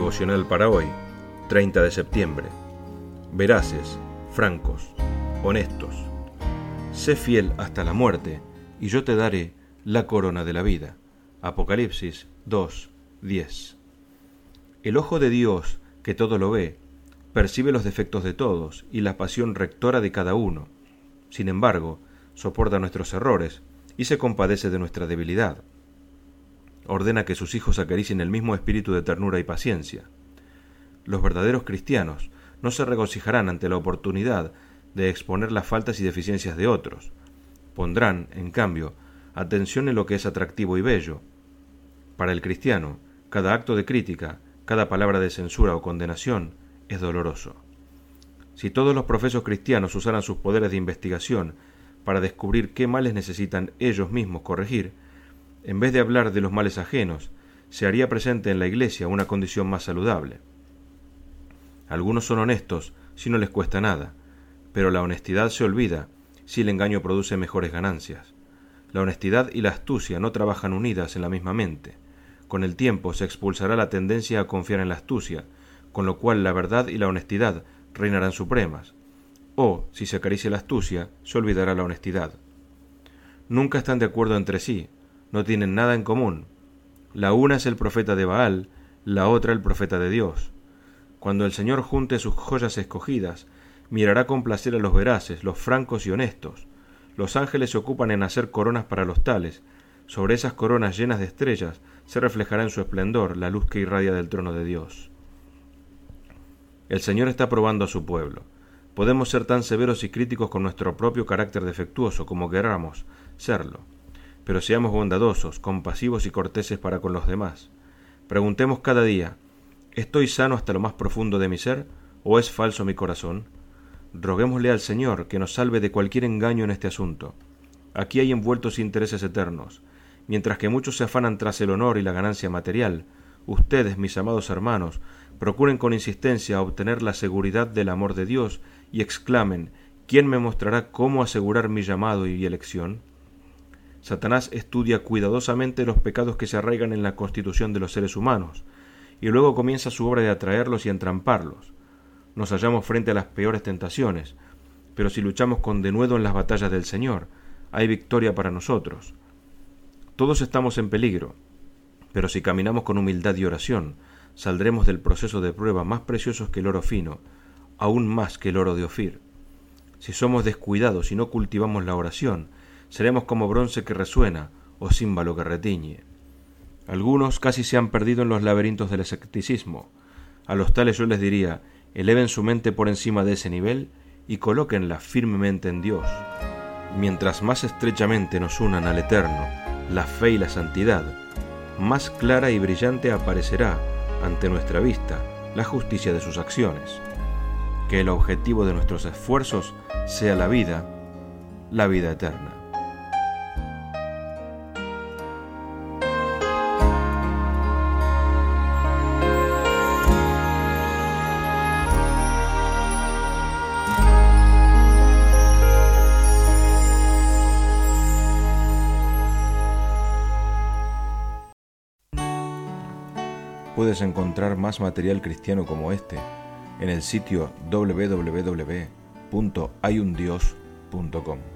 Devocional para hoy, 30 de septiembre. Veraces, francos, honestos. Sé fiel hasta la muerte, y yo te daré la corona de la vida. Apocalipsis 2:10. El ojo de Dios, que todo lo ve, percibe los defectos de todos y la pasión rectora de cada uno. Sin embargo, soporta nuestros errores y se compadece de nuestra debilidad. Ordena que sus hijos acaricien el mismo espíritu de ternura y paciencia. Los verdaderos cristianos no se regocijarán ante la oportunidad de exponer las faltas y deficiencias de otros. Pondrán, en cambio, atención en lo que es atractivo y bello. Para el cristiano, cada acto de crítica, cada palabra de censura o condenación es doloroso. Si todos los profesos cristianos usaran sus poderes de investigación para descubrir qué males necesitan ellos mismos corregir, en vez de hablar de los males ajenos, se haría presente en la Iglesia una condición más saludable. Algunos son honestos si no les cuesta nada, pero la honestidad se olvida si el engaño produce mejores ganancias. La honestidad y la astucia no trabajan unidas en la misma mente. Con el tiempo se expulsará la tendencia a confiar en la astucia, con lo cual la verdad y la honestidad reinarán supremas. O, si se acaricia la astucia, se olvidará la honestidad. Nunca están de acuerdo entre sí, no tienen nada en común. La una es el profeta de Baal, la otra el profeta de Dios. Cuando el Señor junte sus joyas escogidas, mirará con placer a los veraces, los francos y honestos. Los ángeles se ocupan en hacer coronas para los tales. Sobre esas coronas llenas de estrellas se reflejará en su esplendor la luz que irradia del trono de Dios. El Señor está probando a su pueblo. Podemos ser tan severos y críticos con nuestro propio carácter defectuoso como queramos serlo, pero seamos bondadosos, compasivos y corteses para con los demás. Preguntemos cada día: ¿estoy sano hasta lo más profundo de mi ser, o es falso mi corazón? Roguémosle al Señor que nos salve de cualquier engaño en este asunto. Aquí hay envueltos intereses eternos. Mientras que muchos se afanan tras el honor y la ganancia material, ustedes, mis amados hermanos, procuren con insistencia obtener la seguridad del amor de Dios y exclamen: ¿quién me mostrará cómo asegurar mi llamado y elección? Satanás estudia cuidadosamente los pecados que se arraigan en la constitución de los seres humanos, y luego comienza su obra de atraerlos y entramparlos. Nos hallamos frente a las peores tentaciones, pero si luchamos con denuedo en las batallas del Señor, hay victoria para nosotros. Todos estamos en peligro, pero si caminamos con humildad y oración, saldremos del proceso de prueba más preciosos que el oro fino, aún más que el oro de Ofir. Si somos descuidados y no cultivamos la oración, seremos como bronce que resuena o címbalo que retiñe. Algunos casi se han perdido en los laberintos del escepticismo. A los tales yo les diría: eleven su mente por encima de ese nivel y colóquenla firmemente en Dios. Mientras más estrechamente nos unan al Eterno la fe y la santidad, más clara y brillante aparecerá ante nuestra vista la justicia de sus acciones. Que el objetivo de nuestros esfuerzos sea la vida eterna. Puedes encontrar más material cristiano como este en el sitio www.hayundios.com.